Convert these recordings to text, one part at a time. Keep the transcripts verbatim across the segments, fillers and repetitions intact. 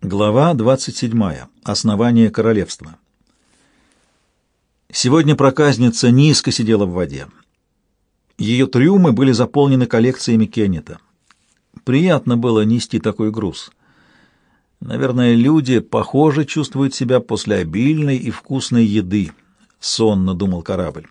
Глава двадцать седьмая. Основание королевства. Сегодня проказница низко сидела в воде. Ее трюмы были заполнены коллекциями Кеннета. Приятно было нести такой груз. Наверное, люди, похоже, чувствуют себя после обильной и вкусной еды, сонно думал корабль.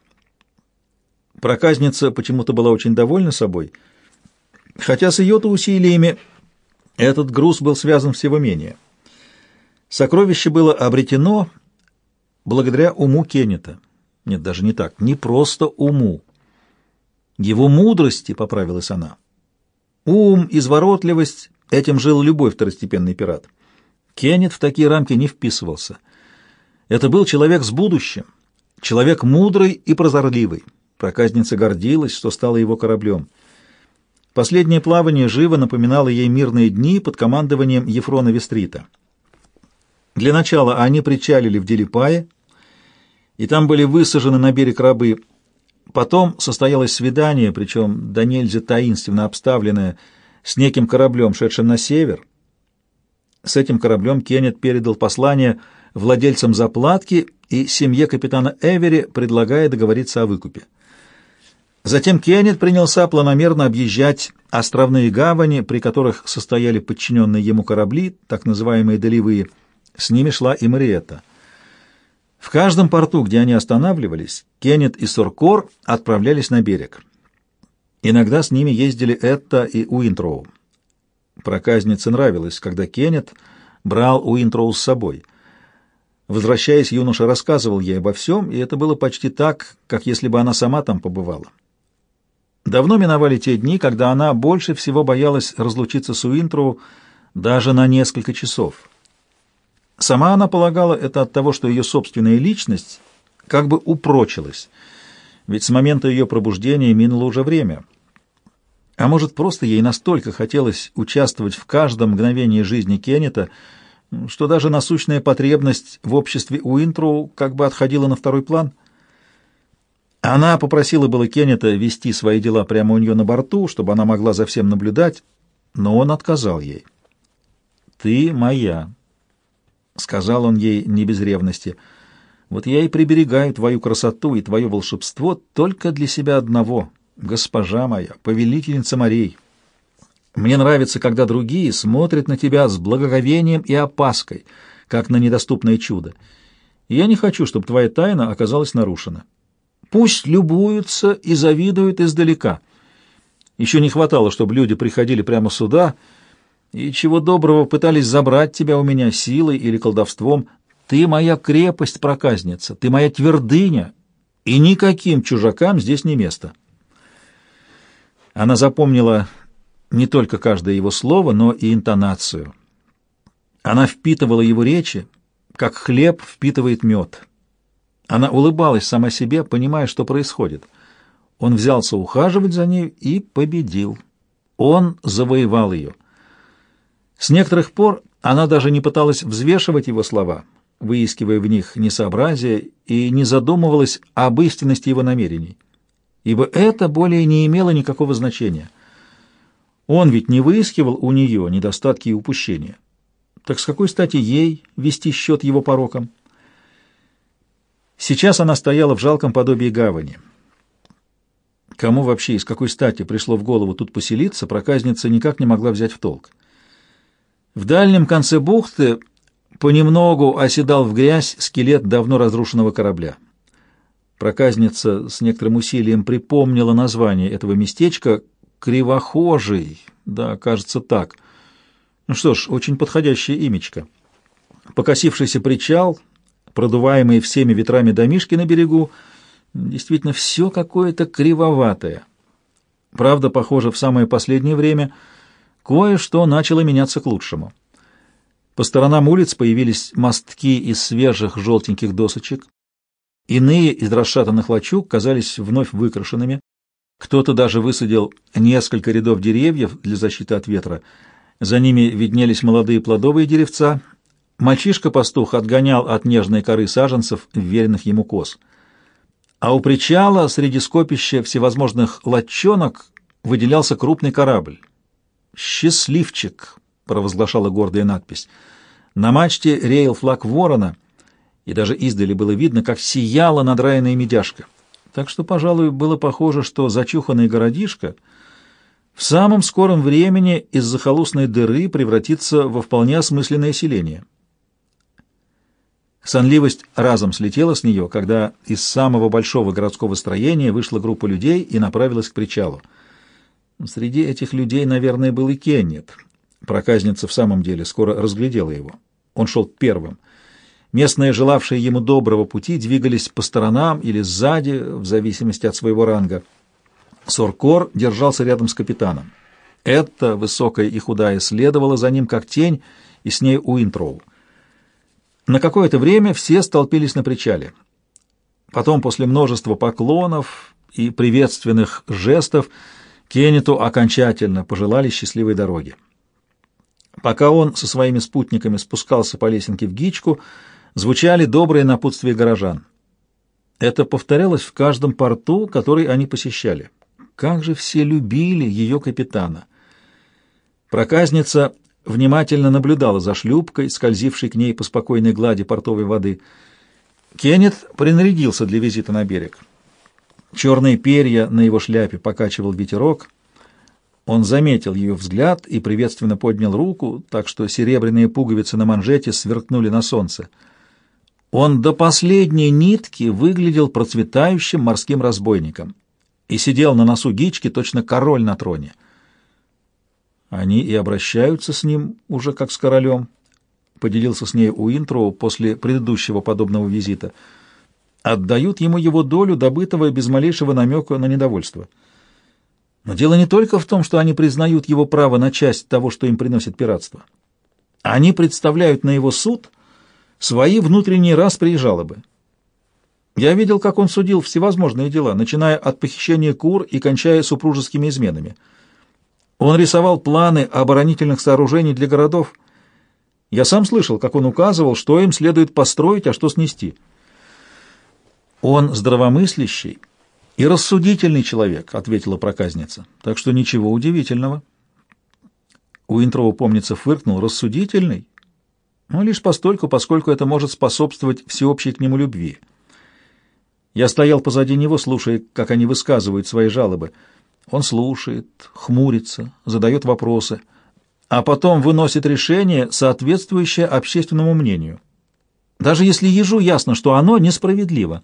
Проказница почему-то была очень довольна собой, хотя с ее-то усилиями этот груз был связан всего менее. Сокровище было обретено благодаря уму Кеннета. Нет, даже не так, не просто уму. Его мудрости, поправилась она. Ум, изворотливость — этим жил любой второстепенный пират. Кеннет в такие рамки не вписывался. Это был человек с будущим, человек мудрый и прозорливый. Проказница гордилась, что стала его кораблем. Последнее плавание живо напоминало ей мирные дни под командованием Ефрона Вестрита. Для начала они причалили в Делипае, и там были высажены на берег рабы. Потом состоялось свидание, причем до нельзя таинственно обставленное, с неким кораблем, шедшим на север. С этим кораблем Кеннет передал послание владельцам заплатки и семье капитана Эвери, предлагая договориться о выкупе. Затем Кеннет принялся планомерно объезжать островные гавани, при которых состояли подчиненные ему корабли, так называемые долевые. С ними шла и Мариетта. В каждом порту, где они останавливались, Кеннет и Соркор отправлялись на берег. Иногда с ними ездили Этта и Уинтроу. Проказнице нравилось, когда Кеннет брал Уинтроу с собой. Возвращаясь, юноша рассказывал ей обо всем, и это было почти так, как если бы она сама там побывала. Давно миновали те дни, когда она больше всего боялась разлучиться с Уинтроу даже на несколько часов. Сама она полагала это от того, что ее собственная личность как бы упрочилась, ведь с момента ее пробуждения минуло уже время. А может, просто ей настолько хотелось участвовать в каждом мгновении жизни Кеннета, что даже насущная потребность в обществе Уинтроу как бы отходила на второй план. Она попросила было Кеннета вести свои дела прямо у нее на борту, чтобы она могла за всем наблюдать, но он отказал ей. «Ты моя», — сказал он ей не без ревности. «Вот я и приберегаю твою красоту и твое волшебство только для себя одного, госпожа моя, повелительница морей. Мне нравится, когда другие смотрят на тебя с благоговением и опаской, как на недоступное чудо. И я не хочу, чтобы твоя тайна оказалась нарушена. Пусть любуются и завидуют издалека. Еще не хватало, чтобы люди приходили прямо сюда и, чего доброго, пытались забрать тебя у меня силой или колдовством. Ты моя крепость, проказница, ты моя твердыня, и никаким чужакам здесь не место». Она запомнила не только каждое его слово, но и интонацию. Она впитывала его речи, как хлеб впитывает мед. Она улыбалась сама себе, понимая, что происходит. Он взялся ухаживать за ней и победил. Он завоевал ее. С некоторых пор она даже не пыталась взвешивать его слова, выискивая в них несообразие, и не задумывалась об истинности его намерений, ибо это более не имело никакого значения. Он ведь не выискивал у нее недостатки и упущения. Так с какой стати ей вести счет его порокам? Сейчас она стояла в жалком подобии гавани. Кому вообще и с какой стати пришло в голову тут поселиться, проказница никак не могла взять в толк. В дальнем конце бухты понемногу оседал в грязь скелет давно разрушенного корабля. Проказница с некоторым усилием припомнила название этого местечка — Кривохожий, да, кажется, так. Ну что ж, очень подходящее имечко. Покосившийся причал, продуваемые всеми ветрами домишки на берегу, действительно все какое-то кривоватое. Правда, похоже, в самое последнее время кое-что начало меняться к лучшему. По сторонам улиц появились мостки из свежих желтеньких досочек. Иные из расшатанных лачуг казались вновь выкрашенными. Кто-то даже высадил несколько рядов деревьев для защиты от ветра. За ними виднелись молодые плодовые деревца. Мальчишка-пастух отгонял от нежной коры саженцев вверенных ему коз. А у причала среди скопища всевозможных лодчонок выделялся крупный корабль. «Счастливчик», — провозглашала гордая надпись. На мачте реял флаг ворона, и даже издали было видно, как сияла надраенная медяшка. Так что, пожалуй, было похоже, что зачуханный городишко в самом скором времени из захолустной дыры превратится во вполне осмысленное селение. Сонливость разом слетела с нее, когда из самого большого городского строения вышла группа людей и направилась к причалу. Среди этих людей, наверное, был и Кеннет. Проказница в самом деле скоро разглядела его. Он шел первым. Местные, желавшие ему доброго пути, двигались по сторонам или сзади, в зависимости от своего ранга. Соркор держался рядом с капитаном. Эта, высокая и худая, следовала за ним как тень, и с ней Уинтроу. На какое-то время все столпились на причале. Потом, после множества поклонов и приветственных жестов, Кеннету окончательно пожелали счастливой дороги. Пока он со своими спутниками спускался по лесенке в Гичку, звучали добрые напутствия горожан. Это повторялось в каждом порту, который они посещали. Как же все любили ее капитана! Проказница внимательно наблюдала за шлюпкой, скользившей к ней по спокойной глади портовой воды. Кеннет принарядился для визита на берег. Черные перья на его шляпе покачивал ветерок. Он заметил ее взгляд и приветственно поднял руку, так что серебряные пуговицы на манжете сверкнули на солнце. Он до последней нитки выглядел процветающим морским разбойником и сидел на носу Гички, точно король на троне. Они и обращаются с ним уже как с королем, поделился с ней Уинтроу после предыдущего подобного визита. Отдают ему его долю, добытого без малейшего намека на недовольство. Но дело не только в том, что они признают его право на часть того, что им приносит пиратство. Они представляют на его суд свои внутренние распри и жалобы. Я видел, как он судил всевозможные дела, начиная от похищения кур и кончая супружескими изменами. Он рисовал планы оборонительных сооружений для городов. Я сам слышал, как он указывал, что им следует построить, а что снести. Он здравомыслящий и рассудительный человек, — ответила проказница, — так что ничего удивительного. Уинтроу, помнится, фыркнул. Рассудительный? Но лишь постольку, поскольку это может способствовать всеобщей к нему любви. Я стоял позади него, слушая, как они высказывают свои жалобы. Он слушает, хмурится, задает вопросы, а потом выносит решение, соответствующее общественному мнению. Даже если ежу ясно, что оно несправедливо.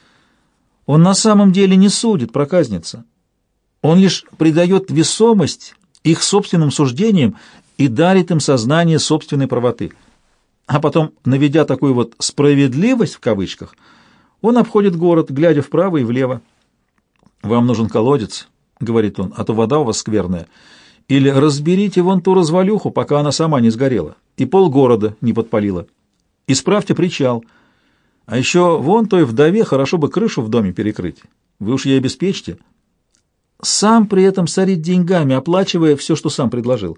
Он на самом деле не судит, проказница. Он лишь придает весомость их собственным суждениям и дарит им сознание собственной правоты. А потом, наведя такую вот «справедливость» в кавычках, он обходит город, глядя вправо и влево. «Вам нужен колодец», — говорит он, — «а то вода у вас скверная. Или разберите вон ту развалюху, пока она сама не сгорела, и полгорода не подпалила. Исправьте причал. А еще вон той вдове хорошо бы крышу в доме перекрыть. Вы уж ей обеспечьте». Сам при этом сорит деньгами, оплачивая все, что сам предложил.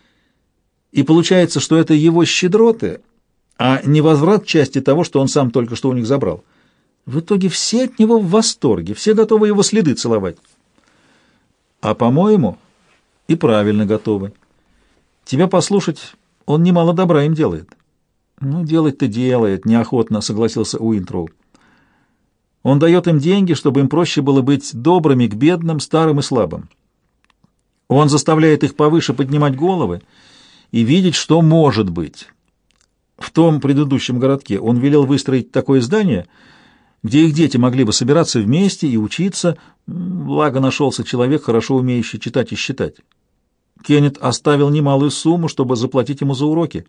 И получается, что это его щедроты, а не возврат части того, что он сам только что у них забрал. В итоге все от него в восторге, все готовы его следы целовать. А, по-моему, и правильно готовы. Тебя послушать, он немало добра им делает. Ну, делать-то делает, неохотно согласился Уинтроу. Он дает им деньги, чтобы им проще было быть добрыми к бедным, старым и слабым. Он заставляет их повыше поднимать головы и видеть, что может быть. В том предыдущем городке он велел выстроить такое здание, где их дети могли бы собираться вместе и учиться, благо нашелся человек, хорошо умеющий читать и считать. Кеннет оставил немалую сумму, чтобы заплатить ему за уроки.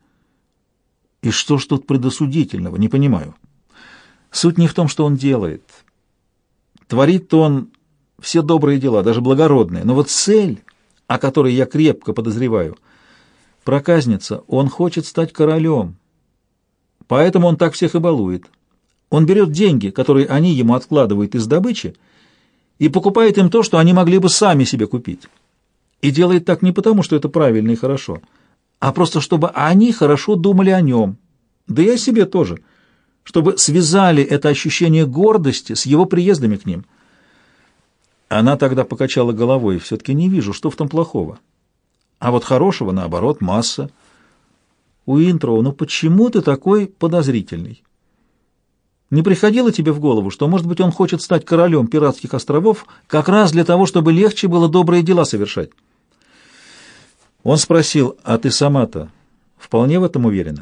И что ж тут предосудительного, не понимаю. Суть не в том, что он делает. Творит он все добрые дела, даже благородные, но вот цель, о которой я крепко подозреваю, проказница, он хочет стать королем. Поэтому он так всех и балует. Он берет деньги, которые они ему откладывают из добычи, и покупает им то, что они могли бы сами себе купить. И делает так не потому, что это правильно и хорошо, а просто чтобы они хорошо думали о нем, да и о себе тоже, чтобы связали это ощущение гордости с его приездами к ним. Она тогда покачала головой. Все-таки не вижу, что в том плохого. А вот хорошего, наоборот, масса. Уинтроу, ну почему ты такой подозрительный? Не приходило тебе в голову, что, может быть, он хочет стать королем пиратских островов как раз для того, чтобы легче было добрые дела совершать? Он спросил: а ты сама-то вполне в этом уверена?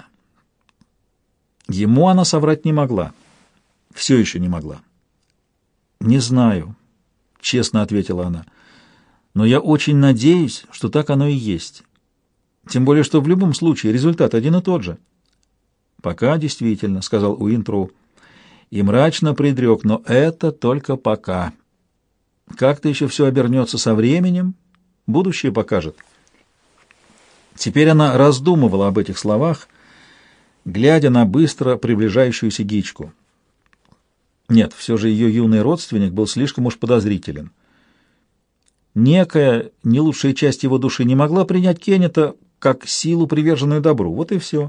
Ему она соврать не могла. Все еще не могла. «Не знаю», — честно ответила она, — «но я очень надеюсь, что так оно и есть. Тем более, что в любом случае результат один и тот же». «Пока действительно», — сказал Уинтроу, и мрачно предрек, но это только пока. Как-то еще все обернется со временем, будущее покажет. Теперь она раздумывала об этих словах, глядя на быстро приближающуюся Гичку. Нет, все же ее юный родственник был слишком уж подозрителен. Некая, не лучшая часть его души не могла принять Кеннета как силу, приверженную добру. Вот и все.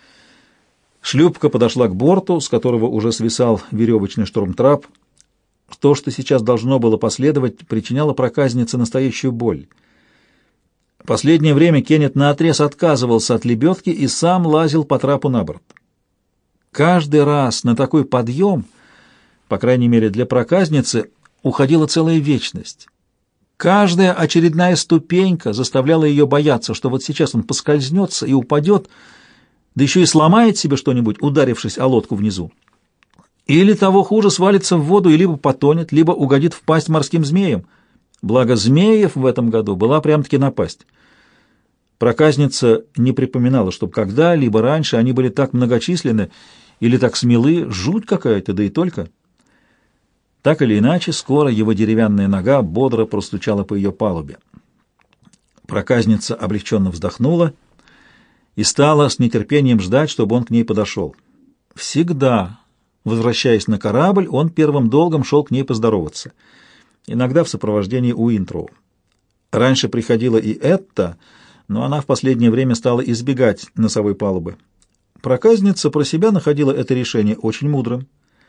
Шлюпка подошла к борту, с которого уже свисал веревочный штормтрап. То, что сейчас должно было последовать, причиняло проказнице настоящую боль. Последнее время Кеннет наотрез отказывался от лебедки и сам лазил по трапу на борт. Каждый раз на такой подъем, по крайней мере для проказницы, уходила целая вечность. Каждая очередная ступенька заставляла ее бояться, что вот сейчас он поскользнется и упадет, да еще и сломает себе что-нибудь, ударившись о лодку внизу. Или того хуже, свалится в воду и либо потонет, либо угодит в пасть морским змеям. Благо змеев в этом году была прям-таки напасть. Проказница не припоминала, чтобы когда-либо раньше они были так многочисленны или так смелы, жуть какая-то, да и только. Так или иначе, скоро его деревянная нога бодро простучала по ее палубе. Проказница облегченно вздохнула и стала с нетерпением ждать, чтобы он к ней подошел. Всегда, возвращаясь на корабль, он первым долгом шел к ней поздороваться, иногда в сопровождении Уинтроу. Раньше приходила и Этта, но она в последнее время стала избегать носовой палубы. Проказница про себя находила это решение очень мудрым.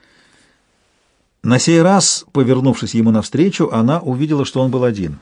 На сей раз, повернувшись ему навстречу, она увидела, что он был один.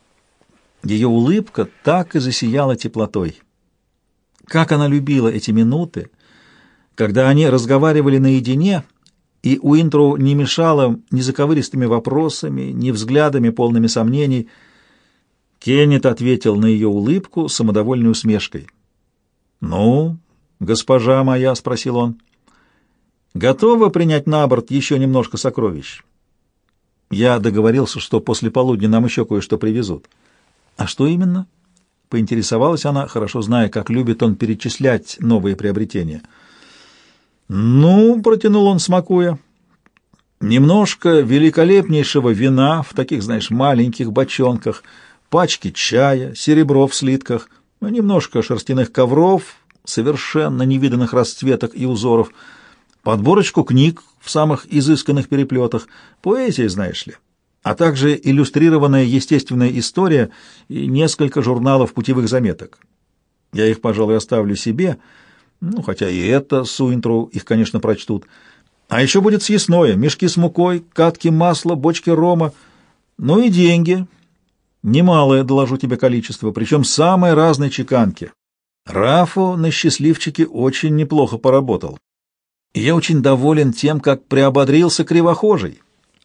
Ее улыбка так и засияла теплотой. Как она любила эти минуты, когда они разговаривали наедине, и Уинтроу не мешала ни заковыристыми вопросами, ни взглядами, полными сомнений. Кеннет ответил на ее улыбку самодовольной усмешкой. «Ну, госпожа моя», — спросил он, — «готова принять на борт еще немножко сокровищ? Я договорился, что после полудня нам еще кое-что привезут». «А что именно?» — поинтересовалась она, хорошо зная, как любит он перечислять новые приобретения. «Ну», — протянул он, смакуя, — «немножко великолепнейшего вина в таких, знаешь, маленьких бочонках, пачки чая, серебро в слитках, немножко шерстяных ковров, совершенно невиданных расцветок и узоров, подборочку книг в самых изысканных переплетах, поэзия, знаешь ли, а также иллюстрированная естественная история и несколько журналов путевых заметок. Я их, пожалуй, оставлю себе, ну, хотя и это с Уинтроу их, конечно, прочтут. А еще будет съестное, мешки с мукой, катки масла, бочки рома, ну и деньги». Немалое, доложу тебе, количество, причем самой разной чеканки. Рафо на счастливчике очень неплохо поработал. И я очень доволен тем, как приободрился кривохожий.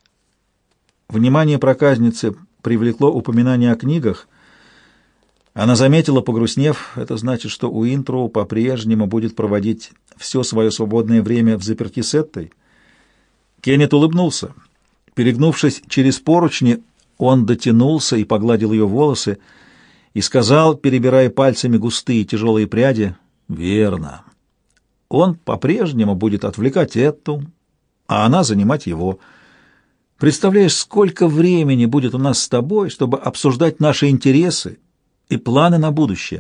Внимание проказницы привлекло упоминание о книгах. Она заметила, погрустнев, это значит, что Уинтроу по-прежнему будет проводить все свое свободное время в заперти с Эттой. Кеннет улыбнулся. Перегнувшись через поручни, он дотянулся и погладил ее волосы и сказал, перебирая пальцами густые тяжелые пряди: «Верно. Он по-прежнему будет отвлекать эту, а она занимать его. Представляешь, сколько времени будет у нас с тобой, чтобы обсуждать наши интересы и планы на будущее».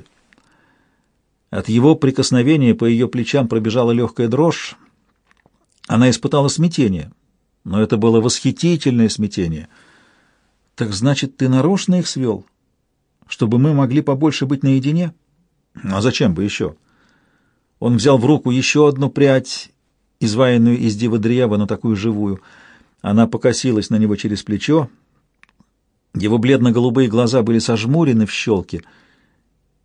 От его прикосновения по ее плечам пробежала легкая дрожь. Она испытала смятение, но это было восхитительное смятение. «Так значит, ты нарочно их свел, чтобы мы могли побольше быть наедине?» «А зачем бы еще?» Он взял в руку еще одну прядь, изваянную из дивы-древа, но такую живую. Она покосилась на него через плечо. Его бледно-голубые глаза были сожмурены в щелке.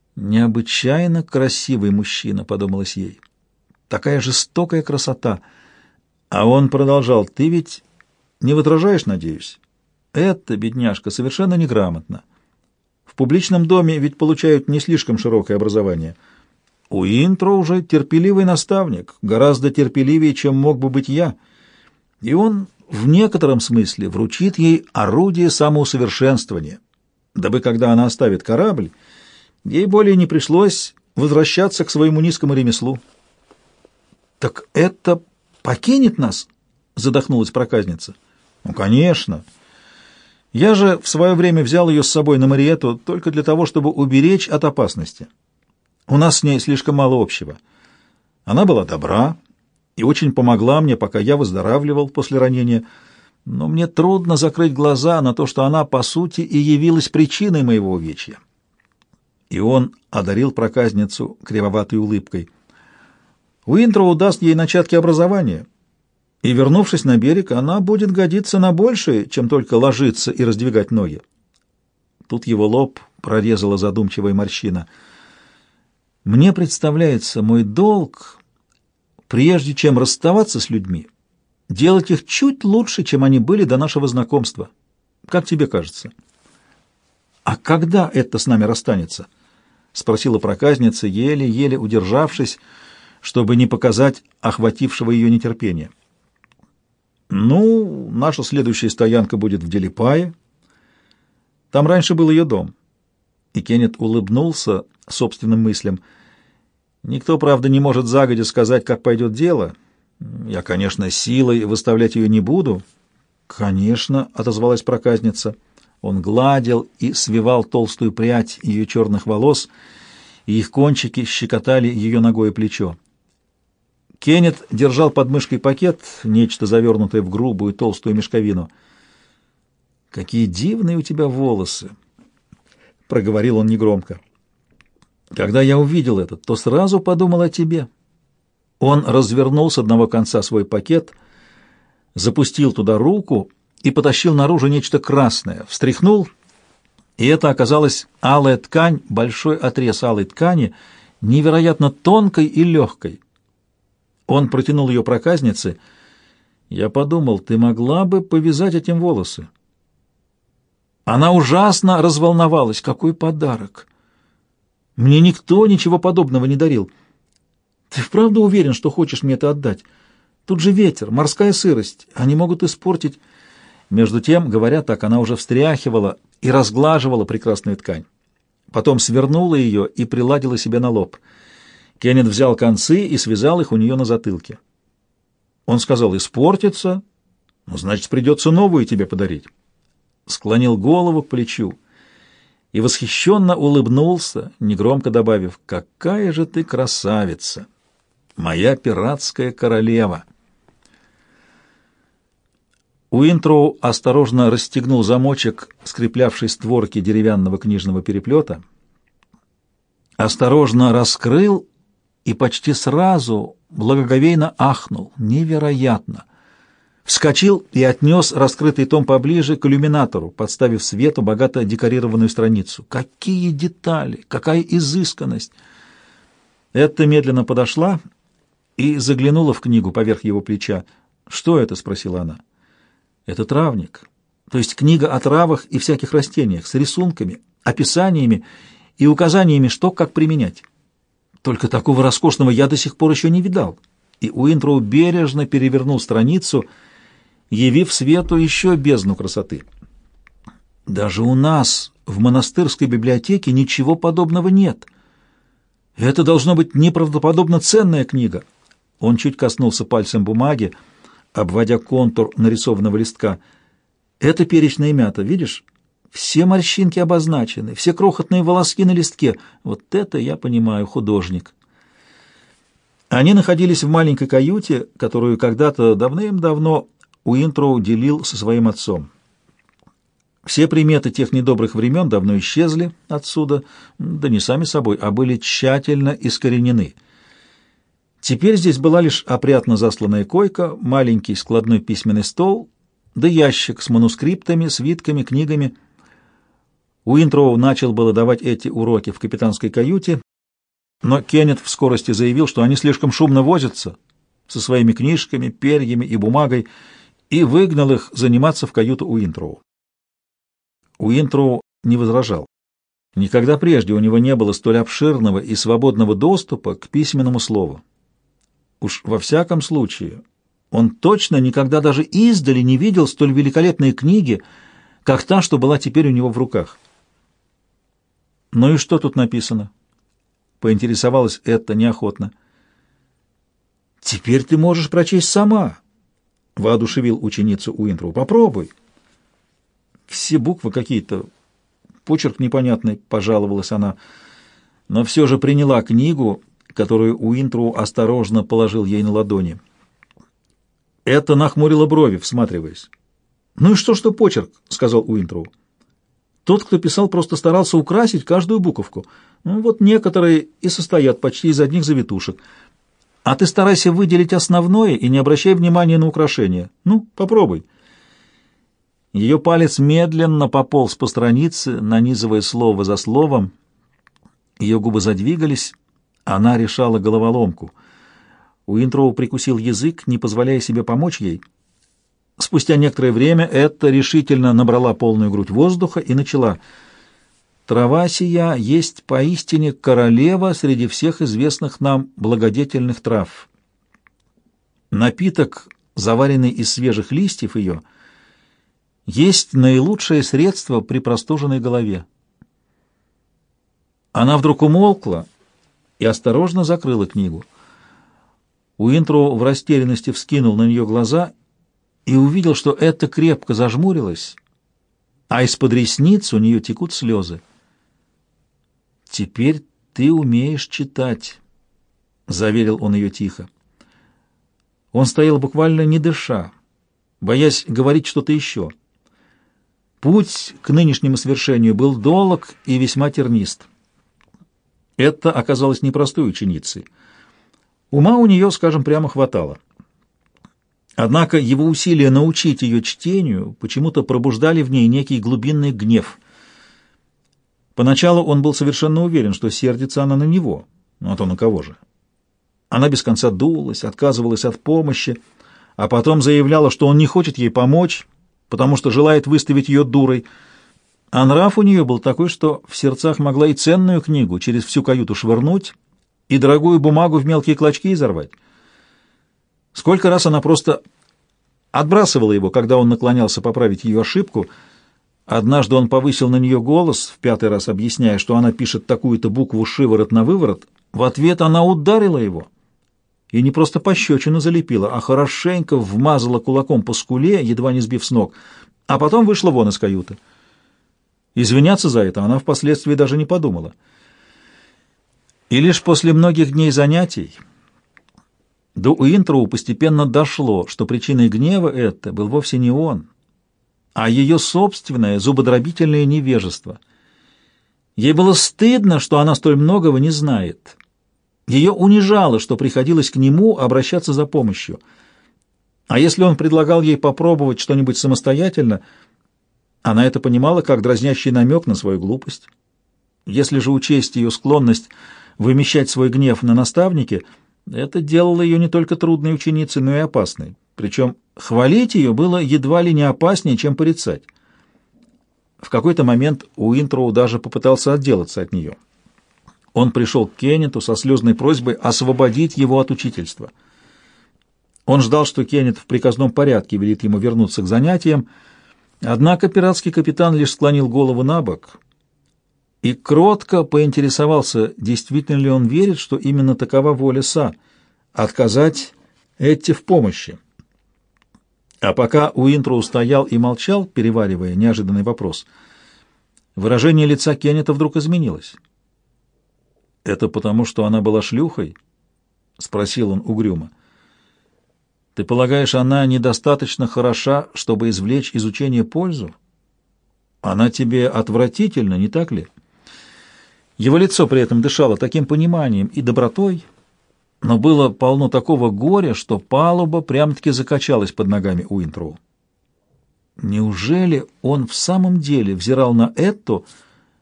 «Необычайно красивый мужчина», — подумалось ей. «Такая жестокая красота». А он продолжал: «Ты ведь не возражаешь, надеюсь? Это, бедняжка, совершенно неграмотно. В публичном доме ведь получают не слишком широкое образование. Уинтро уже терпеливый наставник, гораздо терпеливее, чем мог бы быть я. И он в некотором смысле вручит ей орудие самоусовершенствования, дабы, когда она оставит корабль, ей более не пришлось возвращаться к своему низкому ремеслу». «Так это покинет нас?» — задохнулась проказница. «Ну, конечно. Я же в свое время взял ее с собой на Мариетту только для того, чтобы уберечь от опасности. У нас с ней слишком мало общего. Она была добра и очень помогла мне, пока я выздоравливал после ранения, но мне трудно закрыть глаза на то, что она, по сути, и явилась причиной моего увечья». И он одарил проказницу кривоватой улыбкой. «Уинтроу даст ей начатки образования, и, вернувшись на берег, она будет годиться на большее, чем только ложиться и раздвигать ноги». Тут его лоб прорезала задумчивая морщина. «Мне представляется, мой долг, прежде чем расставаться с людьми, делать их чуть лучше, чем они были до нашего знакомства. Как тебе кажется?» «А когда это с нами расстанется?» — спросила проказница, еле-еле удержавшись, чтобы не показать охватившего ее нетерпения. «Ну, наша следующая стоянка будет в Делипае. Там раньше был ее дом». И Кеннет улыбнулся собственным мыслям. «Никто, правда, не может загодя сказать, как пойдет дело. Я, конечно, силой выставлять ее не буду». «Конечно», — отозвалась проказница. Он гладил и свивал толстую прядь ее черных волос, и их кончики щекотали ее ногое плечо. Кеннет держал под мышкой пакет, нечто завернутое в грубую толстую мешковину. «Какие дивные у тебя волосы!» — проговорил он негромко. «Когда я увидел это, то сразу подумал о тебе». Он развернул с одного конца свой пакет, запустил туда руку и потащил наружу нечто красное, встряхнул, и это оказалась алая ткань, большой отрез алой ткани, невероятно тонкой и легкой. Он протянул ее проказнице. «Я подумал, ты могла бы повязать этим волосы». Она ужасно разволновалась. «Какой подарок! Мне никто ничего подобного не дарил. Ты вправду уверен, что хочешь мне это отдать? Тут же ветер, морская сырость, они могут испортить...» Между тем, говоря так, она уже встряхивала и разглаживала прекрасную ткань. Потом свернула ее и приладила себе на лоб. Кеннет взял концы и связал их у нее на затылке. Он сказал: «Испортится? Ну, значит, придется новую тебе подарить». Склонил голову к плечу и восхищенно улыбнулся, негромко добавив: «Какая же ты красавица! Моя пиратская королева!» Уинтроу осторожно расстегнул замочек, скреплявший створки деревянного книжного переплета, осторожно раскрыл и почти сразу благоговейно ахнул. Невероятно! Вскочил и отнес раскрытый том поближе к иллюминатору, подставив свету богато декорированную страницу. Какие детали! Какая изысканность! Этта медленно подошла и заглянула в книгу поверх его плеча. «Что это?» — спросила она. «Это травник, то есть книга о травах и всяких растениях, с рисунками, описаниями и указаниями, что как применять. Только такого роскошного я до сих пор еще не видал». И Уинтроу бережно перевернул страницу, явив свету еще бездну красоты. «Даже у нас в монастырской библиотеке ничего подобного нет. Это должно быть неправдоподобно ценная книга». Он чуть коснулся пальцем бумаги, обводя контур нарисованного листка. «Это перечная мята, видишь? Все морщинки обозначены, все крохотные волоски на листке. Вот это я понимаю, художник». Они находились в маленькой каюте, которую когда-то давным-давно Уинтроу делил со своим отцом. Все приметы тех недобрых времен давно исчезли отсюда, да не сами собой, а были тщательно искоренены. Теперь здесь была лишь опрятно засланная койка, маленький складной письменный стол, да ящик с манускриптами, свитками, книгами. Уинтроу начал было давать эти уроки в капитанской каюте, но Кеннет в скорости заявил, что они слишком шумно возятся со своими книжками, перьями и бумагой, и выгнал их заниматься в каюту Уинтроу. Уинтроу не возражал. Никогда прежде у него не было столь обширного и свободного доступа к письменному слову. Уж во всяком случае, он точно никогда даже издали не видел столь великолепной книги, как та, что была теперь у него в руках. «Ну и что тут написано?» — поинтересовалась Этта неохотно. «Теперь ты можешь прочесть сама», — воодушевил ученицу Уинтроу. «Попробуй». «Все буквы какие-то, почерк непонятный», — пожаловалась она, но все же приняла книгу, которую Уинтроу осторожно положил ей на ладони. Этта нахмурила брови, всматриваясь. «Ну и что, что почерк?» — сказал Уинтроу. «Тот, кто писал, просто старался украсить каждую буковку. Ну, вот некоторые и состоят почти из одних завитушек. А ты старайся выделить основное и не обращай внимания на украшения. Ну, попробуй». Ее палец медленно пополз по странице, нанизывая слово за словом. Ее губы задвигались, она решала головоломку. Уинтроу прикусил язык, не позволяя себе помочь ей. Спустя некоторое время Этта решительно набрала полную грудь воздуха и начала: «Трава сия есть поистине королева среди всех известных нам благодетельных трав. Напиток, заваренный из свежих листьев ее, есть наилучшее средство при простуженной голове». Она вдруг умолкла и осторожно закрыла книгу. Уинтроу в растерянности вскинул на нее глаза и увидел, что Этта крепко зажмурилась, а из-под ресниц у нее текут слезы. «Теперь ты умеешь читать», — заверил он ее тихо. Он стоял буквально не дыша, боясь говорить что-то еще. Путь к нынешнему свершению был долг и весьма тернист. Это оказалась непростой ученицей. Ума у нее, скажем прямо, хватало. Однако его усилия научить ее чтению почему-то пробуждали в ней некий глубинный гнев. Поначалу он был совершенно уверен, что сердится она на него, ну а то на кого же. Она без конца дулась, отказывалась от помощи, а потом заявляла, что он не хочет ей помочь, потому что желает выставить ее дурой. А нрав у нее был такой, что в сердцах могла и ценную книгу через всю каюту швырнуть, и дорогую бумагу в мелкие клочки изорвать. Сколько раз она просто отбрасывала его, когда он наклонялся поправить ее ошибку. Однажды он повысил на нее голос, в пятый раз объясняя, что она пишет такую-то букву шиворот на выворот. В ответ она ударила его. И не просто пощечину залепила, а хорошенько вмазала кулаком по скуле, едва не сбив с ног, а потом вышла вон из каюты. Извиняться за это она впоследствии даже не подумала. И лишь после многих дней занятий до Уинтроу постепенно дошло, что причиной гнева это был вовсе не он, а ее собственное зубодробительное невежество. Ей было стыдно, что она столь многого не знает. Ее унижало, что приходилось к нему обращаться за помощью. А если он предлагал ей попробовать что-нибудь самостоятельно, она это понимала как дразнящий намек на свою глупость. Если же учесть ее склонность вымещать свой гнев на наставнике, это делало ее не только трудной ученицей, но и опасной. Причем хвалить ее было едва ли не опаснее, чем порицать. В какой-то момент Уинтроу даже попытался отделаться от нее. Он пришел к Кеннету со слезной просьбой освободить его от учительства. Он ждал, что Кеннет в приказном порядке велит ему вернуться к занятиям, однако пиратский капитан лишь склонил голову на бок и кротко поинтересовался, действительно ли он верит, что именно такова воля Са — отказать Этте в помощи. А пока Уинтроу стоял и молчал, переваривая неожиданный вопрос, выражение лица Кеннета вдруг изменилось. «Это потому, что она была шлюхой?» — спросил он угрюмо. «Ты полагаешь, она недостаточно хороша, чтобы извлечь из учения пользу? Она тебе отвратительна, не так ли?» Его лицо при этом дышало таким пониманием и добротой, но было полно такого горя, что палуба прям-таки закачалась под ногами Уинтроу. Неужели он в самом деле взирал на Этту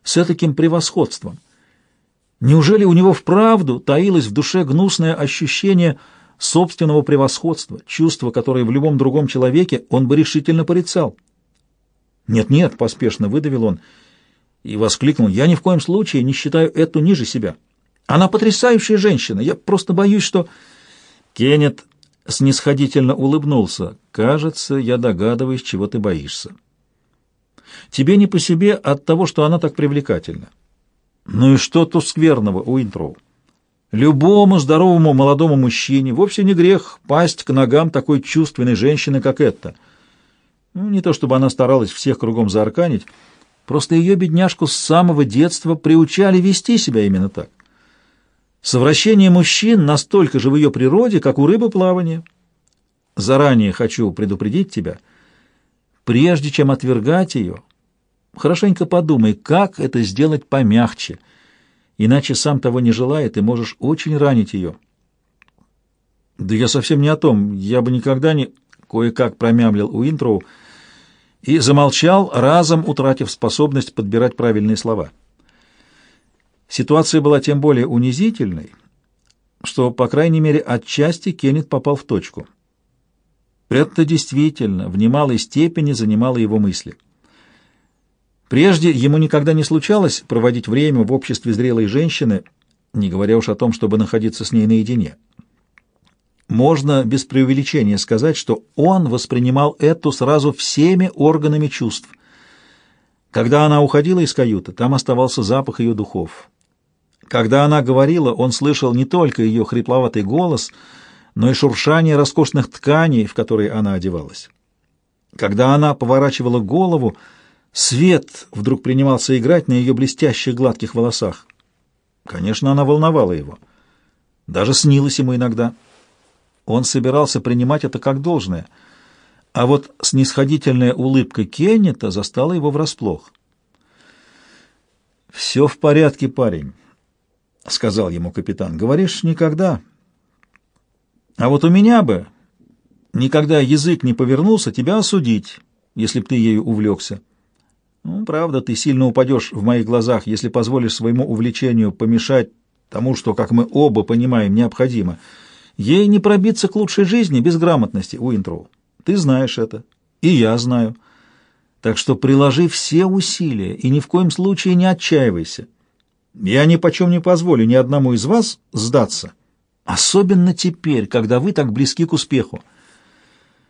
с этаким превосходством? Неужели у него вправду таилось в душе гнусное ощущение собственного превосходства, чувство, которое в любом другом человеке он бы решительно порицал? «Нет-нет», — поспешно выдавил он и воскликнул, «я ни в коем случае не считаю эту ниже себя. Она потрясающая женщина, я просто боюсь, что...» Кеннет снисходительно улыбнулся. «Кажется, я догадываюсь, чего ты боишься. Тебе не по себе от того, что она так привлекательна. Ну и что тут скверного, Уинтроу? Любому здоровому молодому мужчине вовсе не грех пасть к ногам такой чувственной женщины, как эта. Ну, не то чтобы она старалась всех кругом заарканить, просто ее, бедняжку, с самого детства приучали вести себя именно так. Совращение мужчин настолько же в ее природе, как у рыбы плавание. Заранее хочу предупредить тебя, прежде чем отвергать ее, хорошенько подумай, как это сделать помягче, иначе, сам того не желая, ты можешь очень ранить ее». «Да я совсем не о том, я бы никогда не...» — кое-как промямлил Уинтроу и замолчал, разом утратив способность подбирать правильные слова. Ситуация была тем более унизительной, что, по крайней мере, отчасти Кеннет попал в точку. Это действительно в немалой степени занимало его мысли. Прежде ему никогда не случалось проводить время в обществе зрелой женщины, не говоря уж о том, чтобы находиться с ней наедине. Можно без преувеличения сказать, что он воспринимал эту сразу всеми органами чувств. Когда она уходила из каюты, там оставался запах ее духов. Когда она говорила, он слышал не только ее хрипловатый голос, но и шуршание роскошных тканей, в которые она одевалась. Когда она поворачивала голову, свет вдруг принимался играть на ее блестящих гладких волосах. Конечно, она волновала его. Даже снилась ему иногда. Он собирался принимать это как должное. А вот снисходительная улыбка Кеннета застала его врасплох. «Все в порядке, парень», — сказал ему капитан. «Говоришь, никогда. А вот у меня бы никогда язык не повернулся тебя осудить, если б ты ею увлекся. Ну, правда, ты сильно упадешь в моих глазах, если позволишь своему увлечению помешать тому, что, как мы оба понимаем, необходимо. Ей не пробиться к лучшей жизни без грамотности, Уинтроу. Ты знаешь это, и я знаю. Так что приложи все усилия и ни в коем случае не отчаивайся. Я ни почем не позволю ни одному из вас сдаться, особенно теперь, когда вы так близки к успеху.